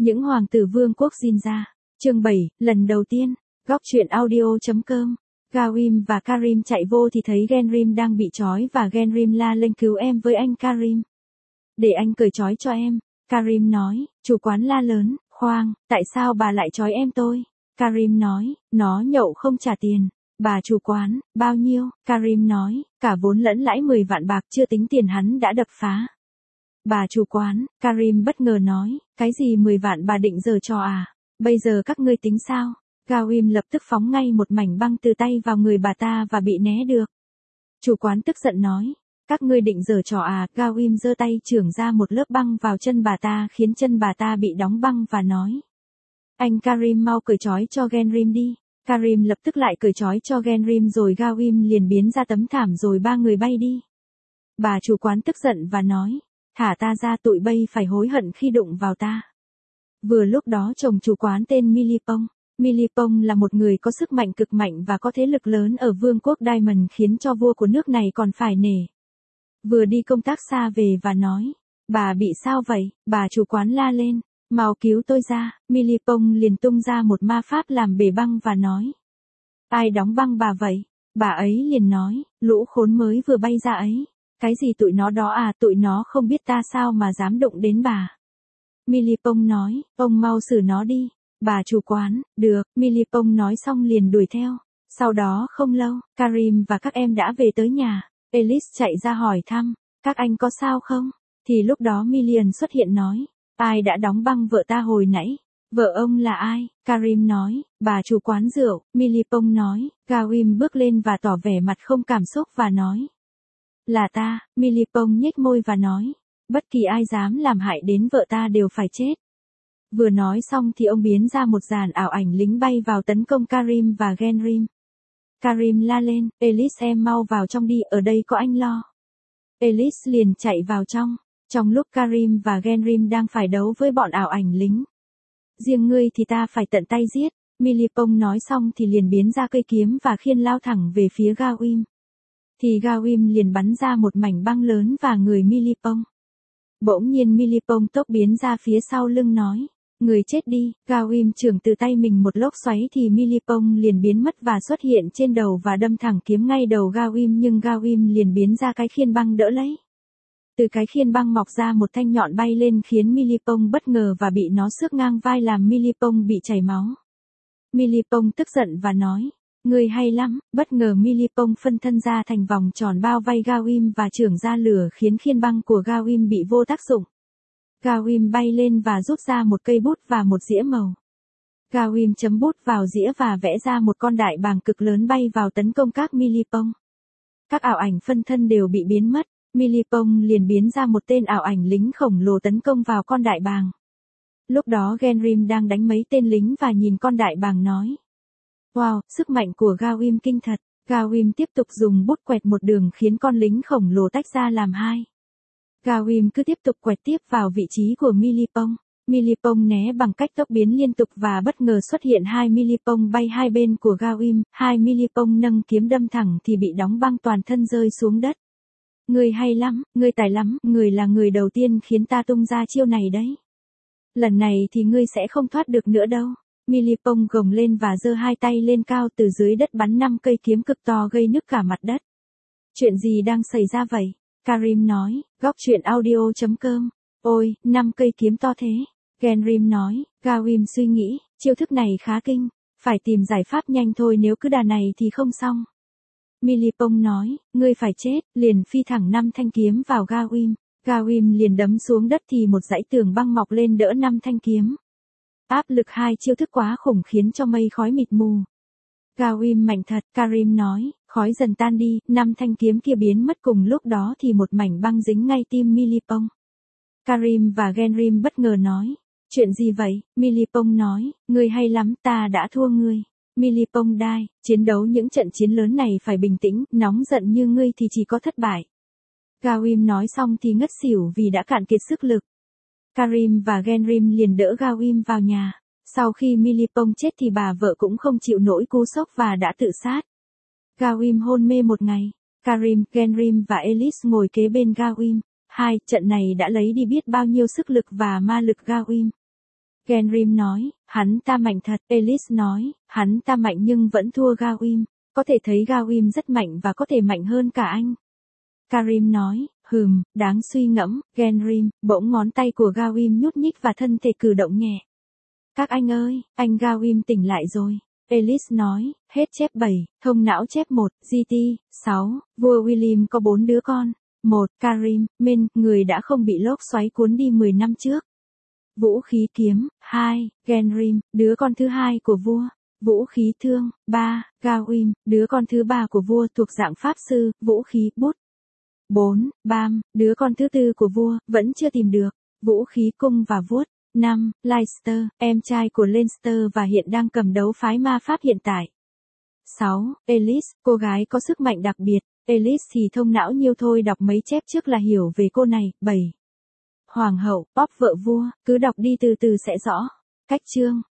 Những hoàng tử vương quốc Jinja. Chương 7, lần đầu tiên. Góc truyện audio.com. Gawim và Karim chạy vô thì thấy Genrim đang bị trói và Genrim la lên cứu em với anh Karim. Để anh cởi trói cho em. Karim nói, chủ quán la lớn, khoan, tại sao bà lại trói em tôi? Karim nói, nó nhậu không trả tiền. Bà chủ quán, bao nhiêu? Karim nói, cả vốn lẫn lãi 10 vạn bạc chưa tính tiền hắn đã đập phá. Bà chủ quán, Karim bất ngờ nói, cái gì 10 vạn bà định giở trò à? Bây giờ các ngươi tính sao? Gawim lập tức phóng ngay một mảnh băng từ tay vào người bà ta và bị né được. Chủ quán tức giận nói, các ngươi định giở trò à? Gawim giơ tay chưởng ra một lớp băng vào chân bà ta khiến chân bà ta bị đóng băng và nói. Anh Karim mau cởi trói cho Genrim đi. Karim lập tức lại cởi trói cho Genrim rồi Gawim liền biến ra tấm thảm rồi ba người bay đi. Bà chủ quán tức giận và nói, thả ta ra tụi bay phải hối hận khi đụng vào ta. Vừa lúc đó chồng chủ quán tên Milipong. Milipong là một người có sức mạnh cực mạnh và có thế lực lớn ở vương quốc Diamond khiến cho vua của nước này còn phải nể. Vừa đi công tác xa về và nói, bà bị sao vậy? Bà chủ quán la lên, mau cứu tôi ra. Milipong liền tung ra một ma pháp làm bể băng và nói, ai đóng băng bà vậy? Bà ấy liền nói, lũ khốn mới vừa bay ra ấy. Cái gì tụi nó đó à? Tụi nó không biết ta sao mà dám đụng đến bà. Milipong nói, ông mau xử nó đi. Bà chủ quán, được. Milipong nói xong liền đuổi theo. Sau đó không lâu, Karim và các em đã về tới nhà. Elise chạy ra hỏi thăm, các anh có sao không? Thì lúc đó Million xuất hiện nói, ai đã đóng băng vợ ta hồi nãy? Vợ ông là ai? Karim nói, bà chủ quán rượu. Milipong nói, Gawim bước lên và tỏ vẻ mặt không cảm xúc và nói, là ta. Milipong nhếch môi và nói, bất kỳ ai dám làm hại đến vợ ta đều phải chết. Vừa nói xong thì ông biến ra một dàn ảo ảnh lính bay vào tấn công Karim và Genrim. Karim la lên, Elise em mau vào trong đi, ở đây có anh lo. Elise liền chạy vào trong. Trong lúc Karim và Genrim đang phải đấu với bọn ảo ảnh lính. Riêng ngươi thì ta phải tận tay giết. Milipong nói xong thì liền biến ra cây kiếm và khiên lao thẳng về phía Gawim. Thì Gawim liền bắn ra một mảnh băng lớn vào người Milipong. Bỗng nhiên Milipong tốc biến ra phía sau lưng nói, người chết đi. Gawim chưởng từ tay mình một lốc xoáy thì Milipong liền biến mất và xuất hiện trên đầu và đâm thẳng kiếm ngay đầu Gawim, nhưng Gawim liền biến ra cái khiên băng đỡ lấy. Từ cái khiên băng mọc ra một thanh nhọn bay lên khiến Milipong bất ngờ và bị nó xước ngang vai làm Milipong bị chảy máu. Milipong tức giận và nói, người hay lắm. Bất ngờ Milipong phân thân ra thành vòng tròn bao vây Gawim và chưởng ra lửa khiến khiên băng của Gawim bị vô tác dụng. Gawim bay lên và rút ra một cây bút và một dĩa màu. Gawim chấm bút vào dĩa và vẽ ra một con đại bàng cực lớn bay vào tấn công các Milipong. Các ảo ảnh phân thân đều bị biến mất. Milipong liền biến ra một tên ảo ảnh lính khổng lồ tấn công vào con đại bàng. Lúc đó Genrim đang đánh mấy tên lính và nhìn con đại bàng nói, wow, sức mạnh của Gawim kinh thật. Gawim tiếp tục dùng bút quẹt một đường khiến con lính khổng lồ tách ra làm hai. Gawim cứ tiếp tục quẹt tiếp vào vị trí của Milipong. Milipong né bằng cách tốc biến liên tục và bất ngờ xuất hiện hai Milipong bay hai bên của Gawim. Hai Milipong nâng kiếm đâm thẳng thì bị đóng băng toàn thân rơi xuống đất. Người hay lắm, người tài lắm, người là người đầu tiên khiến ta tung ra chiêu này đấy. Lần này thì ngươi sẽ không thoát được nữa đâu. Milipong gồng lên và giơ hai tay lên cao, từ dưới đất bắn 5 cây kiếm cực to gây nứt cả mặt đất. Chuyện gì đang xảy ra vậy? Karim nói, góc truyện audio.com. Ôi, 5 cây kiếm to thế. Genrim nói, Gawim suy nghĩ, chiêu thức này khá kinh, phải tìm giải pháp nhanh thôi, nếu cứ đà này thì không xong. Milipong nói, ngươi phải chết, liền phi thẳng 5 thanh kiếm vào Gawim. Gawim liền đấm xuống đất thì một dãy tường băng mọc lên đỡ 5 thanh kiếm. Áp lực hai chiêu thức quá khủng khiến cho mây khói mịt mù. Gawim mạnh thật. Karim nói, khói dần tan đi, 5 thanh kiếm kia biến mất cùng lúc đó thì một mảnh băng dính ngay tim Milipong. Karim và Genrim bất ngờ nói, chuyện gì vậy? Milipong nói, ngươi hay lắm, ta đã thua ngươi. Milipong đai, chiến đấu những trận chiến lớn này phải bình tĩnh, nóng giận như ngươi thì chỉ có thất bại. Gawim nói xong thì ngất xỉu vì đã cạn kiệt sức lực. Karim và Genrim liền đỡ Gawim vào nhà. Sau khi Milipong chết thì bà vợ cũng không chịu nổi cú sốc và đã tự sát. Gawim hôn mê một ngày. Karim, Genrim và Elise ngồi kế bên Gawim. Trận này đã lấy đi biết bao nhiêu sức lực và ma lực Gawim. Genrim nói, hắn ta mạnh thật. Ellis nói, hắn ta mạnh nhưng vẫn thua Gawim. Có thể thấy Gawim rất mạnh và có thể mạnh hơn cả anh. Karim nói, đáng suy ngẫm. Genrim, bỗng ngón tay của Gawim nhúc nhích và thân thể cử động nhẹ. Các anh ơi, anh Gawim tỉnh lại rồi. Ellis nói, hết chép 7, thông não chép 1, GT, 6, vua William có 4 đứa con. 1. Karim, người đã không bị lốc xoáy cuốn đi 10 năm trước. Vũ khí kiếm. 2. Genrim, đứa con thứ hai của vua. Vũ khí thương. 3. Gawim, đứa con thứ ba của vua thuộc dạng pháp sư, vũ khí bút. 4. Bam, đứa con thứ tư của vua, vẫn chưa tìm được. Vũ khí cung và vuốt. 5. Leicester, em trai của Leinster và hiện đang cầm đấu phái ma pháp hiện tại. 6. Ellis, cô gái có sức mạnh đặc biệt. Ellis thì thông não nhiều thôi, đọc mấy chép trước là hiểu về cô này. 7. Hoàng hậu, Pop vợ vua, cứ đọc đi từ từ sẽ rõ. Cách chương.